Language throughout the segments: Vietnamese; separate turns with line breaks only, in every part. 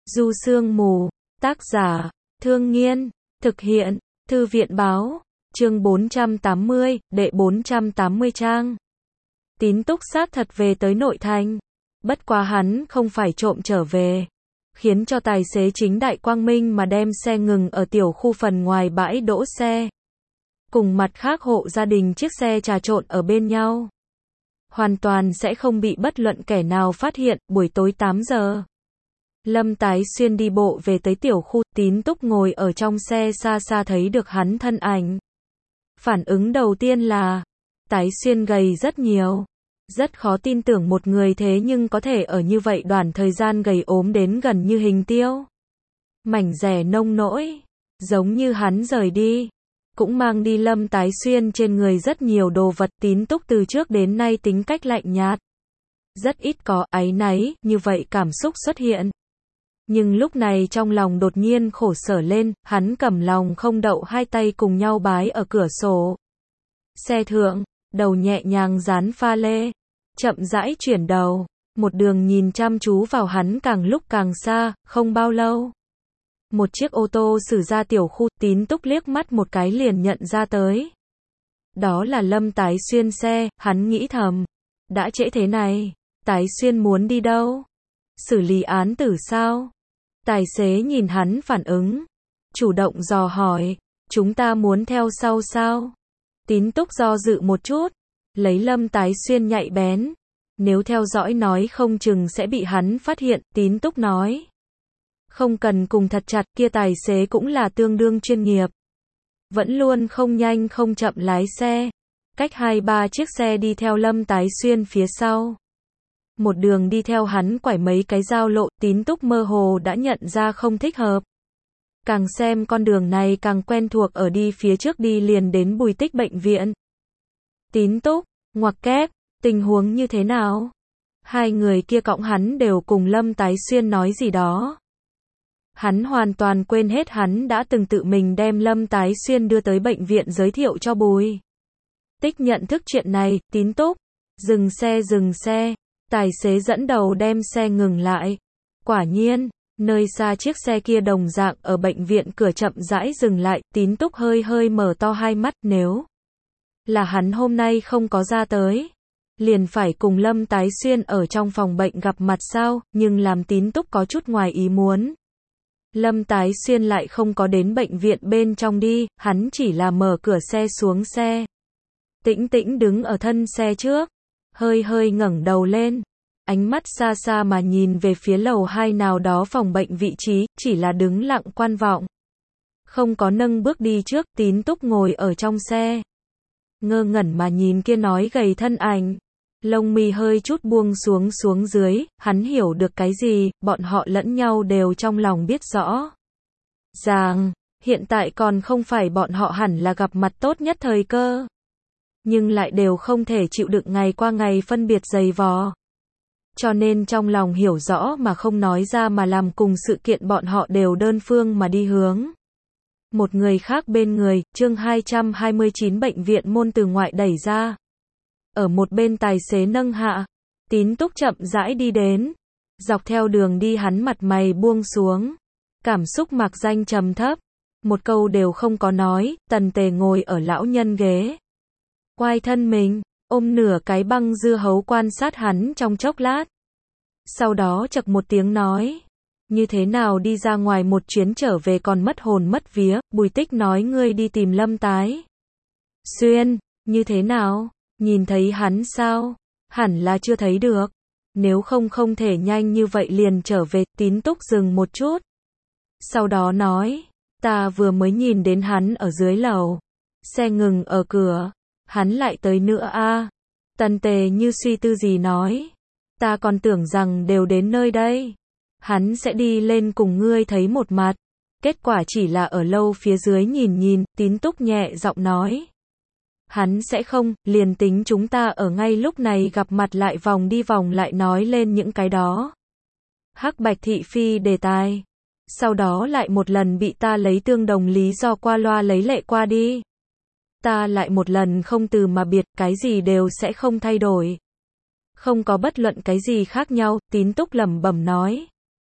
Du Sương Mù, tác giả, Thương Nghiên, thực hiện, Thư viện báo, chương 480, đệ 480 trang. Tín Túc xác thật về tới nội thành. Bất quá hắn không phải trộm trở về. Khiến cho tài xế chính đại quang minh mà đem xe ngừng ở tiểu khu phần ngoài bãi đỗ xe. Cùng mặt khác hộ gia đình chiếc xe trà trộn ở bên nhau. Hoàn toàn sẽ không bị bất luận kẻ nào phát hiện. Buổi tối 8 giờ. Lâm Tái Xuyên đi bộ về tới tiểu khu, Tín Túc ngồi ở trong xe xa xa thấy được hắn thân ảnh. Phản ứng đầu tiên là, Tái Xuyên gầy rất nhiều. Rất khó tin tưởng một người thế nhưng có thể ở như vậy đoạn thời gian gầy ốm đến gần như hình tiêu. Mảnh dẻ nông nỗi, giống như hắn rời đi. Cũng mang đi Lâm Tái Xuyên trên người rất nhiều đồ vật. Tín Túc từ trước đến nay tính cách lạnh nhạt. Rất ít có áy náy, như vậy cảm xúc xuất hiện. Nhưng lúc này trong lòng đột nhiên khổ sở lên, hắn cầm lòng không đậu hai tay cùng nhau bái ở cửa sổ. Xe thượng, đầu nhẹ nhàng dán pha lê, chậm rãi chuyển đầu, một đường nhìn chăm chú vào hắn càng lúc càng xa, không bao lâu. Một chiếc ô tô xử ra tiểu khu, Tín Túc liếc mắt một cái liền nhận ra tới. Đó là Lâm Tái Xuyên xe, hắn nghĩ thầm. Đã trễ thế này, Tái Xuyên muốn đi đâu? Xử lý án tử sao? Tài xế nhìn hắn phản ứng, chủ động dò hỏi, chúng ta muốn theo sau sao? Tín Túc do dự một chút, lấy Lâm Tái Xuyên nhạy bén, nếu theo dõi nói không chừng sẽ bị hắn phát hiện. Tín Túc nói, không cần cùng thật chặt, kia tài xế cũng là tương đương chuyên nghiệp, vẫn luôn không nhanh không chậm lái xe, cách 2-3 chiếc xe đi theo Lâm Tái Xuyên phía sau. Một đường đi theo hắn quải mấy cái giao lộ, Tín Túc mơ hồ đã nhận ra không thích hợp. Càng xem con đường này càng quen thuộc, ở đi phía trước đi liền đến Bùi Tích bệnh viện. Tín Túc, ngoặc kép, tình huống như thế nào? Hai người kia cõng hắn đều cùng Lâm Tái Xuyên nói gì đó. Hắn hoàn toàn quên hết hắn đã từng tự mình đem Lâm Tái Xuyên đưa tới bệnh viện giới thiệu cho Bùi Tích nhận thức chuyện này. Tín Túc, dừng xe. Tài xế dẫn đầu đem xe ngừng lại. Quả nhiên, nơi xa chiếc xe kia đồng dạng ở bệnh viện cửa chậm rãi dừng lại. Tín Túc hơi mở to hai mắt, nếu là hắn hôm nay không có ra tới, liền phải cùng Lâm Tái Xuyên ở trong phòng bệnh gặp mặt sao? Nhưng làm Tín Túc có chút ngoài ý muốn. Lâm Tái Xuyên lại không có đến bệnh viện bên trong đi, hắn chỉ là mở cửa xe xuống xe. Tĩnh tĩnh đứng ở thân xe trước. Hơi ngẩng đầu lên, ánh mắt xa xa mà nhìn về phía lầu 2 nào đó phòng bệnh vị trí, chỉ là đứng lặng quan vọng. Không có nâng bước đi trước. Tín Túc ngồi ở trong xe, ngơ ngẩn mà nhìn kia nói gầy thân ảnh. Lông mi hơi chút buông xuống dưới, hắn hiểu được cái gì, bọn họ lẫn nhau đều trong lòng biết rõ ràng, hiện tại còn không phải bọn họ hẳn là gặp mặt tốt nhất thời cơ. Nhưng lại đều không thể chịu đựng ngày qua ngày phân biệt dày vò. Cho nên trong lòng hiểu rõ mà không nói ra, mà làm cùng sự kiện bọn họ đều đơn phương mà đi hướng một người khác bên người. Chương 229 bệnh viện môn từ ngoại đẩy ra. Ở một bên tài xế nâng hạ, Tín Túc chậm rãi đi đến. Dọc theo đường đi hắn mặt mày buông xuống, cảm xúc mạc danh trầm thấp, một câu đều không có nói. Tần Tề ngồi ở lão nhân ghế, quay thân mình, ôm nửa cái băng dưa hấu quan sát hắn trong chốc lát. Sau đó chậc một tiếng nói, như thế nào đi ra ngoài một chuyến trở về còn mất hồn mất vía? Bùi Tích nói ngươi đi tìm Lâm Tái Xuyên, như thế nào? Nhìn thấy hắn sao? Hẳn là chưa thấy được. Nếu không thể nhanh như vậy liền trở về. Tín Túc dừng một chút, sau đó nói, ta vừa mới nhìn đến hắn ở dưới lầu, xe ngừng ở cửa. Hắn lại tới nữa a. Tần Tề như suy tư gì nói, ta còn tưởng rằng đều đến nơi đây, hắn sẽ đi lên cùng ngươi thấy một mặt, kết quả chỉ là ở lâu phía dưới nhìn. Tín Túc nhẹ giọng nói, hắn sẽ không, liền tính chúng ta ở ngay lúc này gặp mặt lại vòng đi vòng lại nói lên những cái đó hắc bạch thị phi đề tài, sau đó lại một lần bị ta lấy tương đồng lý do qua loa lấy lệ qua đi. Ta lại một lần không từ mà biệt, cái gì đều sẽ không thay đổi. Không có bất luận cái gì khác nhau. Tín Túc lẩm bẩm nói.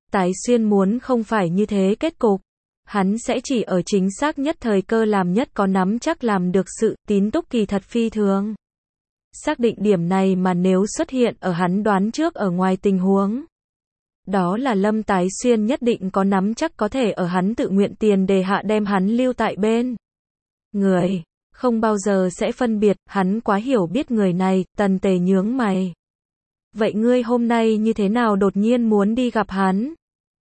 Tái Xuyên muốn không phải như thế kết cục. Hắn sẽ chỉ ở chính xác nhất thời cơ làm nhất có nắm chắc làm được sự. Tín Túc kỳ thật phi thường xác định điểm này mà nếu xuất hiện ở hắn đoán trước ở ngoài tình huống. Đó là Lâm Tái Xuyên nhất định có nắm chắc có thể ở hắn tự nguyện tiền đề hạ đem hắn lưu tại bên người. Không bao giờ sẽ phân biệt, hắn quá hiểu biết người này. Tần Tề nhướng mày. Vậy ngươi hôm nay như thế nào đột nhiên muốn đi gặp hắn?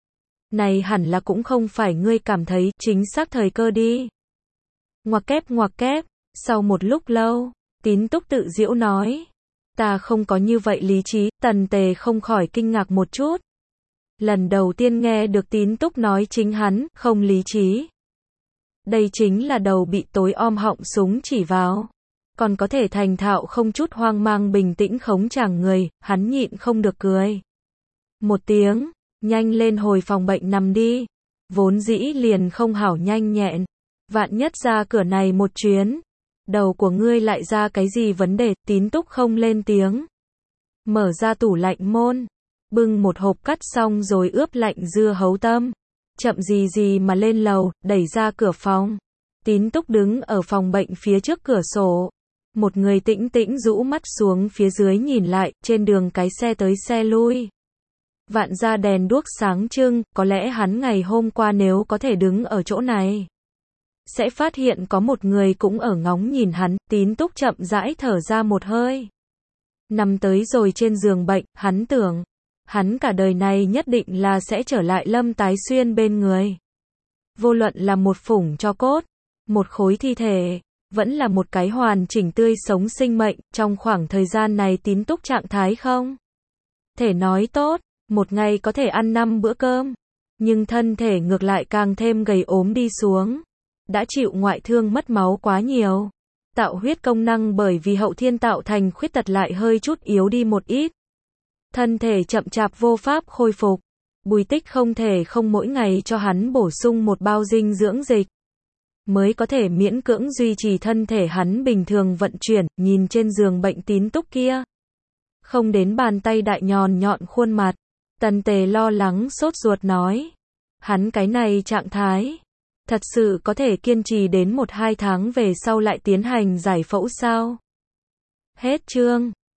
Này hẳn là cũng không phải ngươi cảm thấy chính xác thời cơ đi. Ngoặc kép, sau một lúc lâu, Tín Túc tự giễu nói. Ta không có như vậy lý trí. Tần Tề không khỏi kinh ngạc một chút. Lần đầu tiên nghe được Tín Túc nói chính hắn không lý trí. Đây chính là đầu bị tối om họng súng chỉ vào. Còn có thể thành thạo không chút hoang mang bình tĩnh khống chàng người, hắn nhịn không được cười. Một tiếng, nhanh lên hồi phòng bệnh nằm đi. Vốn dĩ liền không hảo nhanh nhẹn. Vạn nhất ra cửa này một chuyến. Đầu của ngươi lại ra cái gì vấn đề. Tín Túc không lên tiếng. Mở ra tủ lạnh môn. Bưng một hộp cắt xong rồi ướp lạnh dưa hấu tâm. Chậm gì mà lên lầu, đẩy ra cửa phòng. Tín Túc đứng ở phòng bệnh phía trước cửa sổ. Một người tĩnh tĩnh rũ mắt xuống phía dưới nhìn lại, trên đường cái xe tới xe lui. Vạn ra đèn đuốc sáng trưng, có lẽ hắn ngày hôm qua nếu có thể đứng ở chỗ này. Sẽ phát hiện có một người cũng ở ngóng nhìn hắn. Tín Túc chậm rãi thở ra một hơi. Nằm tới rồi trên giường bệnh, hắn tưởng. Hắn cả đời này nhất định là sẽ trở lại Lâm Tái Xuyên bên người. Vô luận là một phủng tro cốt, một khối thi thể, vẫn là một cái hoàn chỉnh tươi sống sinh mệnh, trong khoảng thời gian này Tín Túc trạng thái không thể nói tốt, một ngày có thể ăn 5 bữa cơm, nhưng thân thể ngược lại càng thêm gầy ốm đi xuống. Đã chịu ngoại thương mất máu quá nhiều. Tạo huyết công năng bởi vì hậu thiên tạo thành khuyết tật lại hơi chút yếu đi một ít. Thân thể chậm chạp vô pháp khôi phục. Bùi Tích không thể không mỗi ngày cho hắn bổ sung một bao dinh dưỡng dịch. Mới có thể miễn cưỡng duy trì thân thể hắn bình thường vận chuyển, nhìn trên giường bệnh Tín Túc kia. Không đến bàn tay đại nhọn khuôn mặt. Tần Tề lo lắng sốt ruột nói. Hắn cái này trạng thái. Thật sự có thể kiên trì đến 1-2 tháng về sau lại tiến hành giải phẫu sao? Hết chương.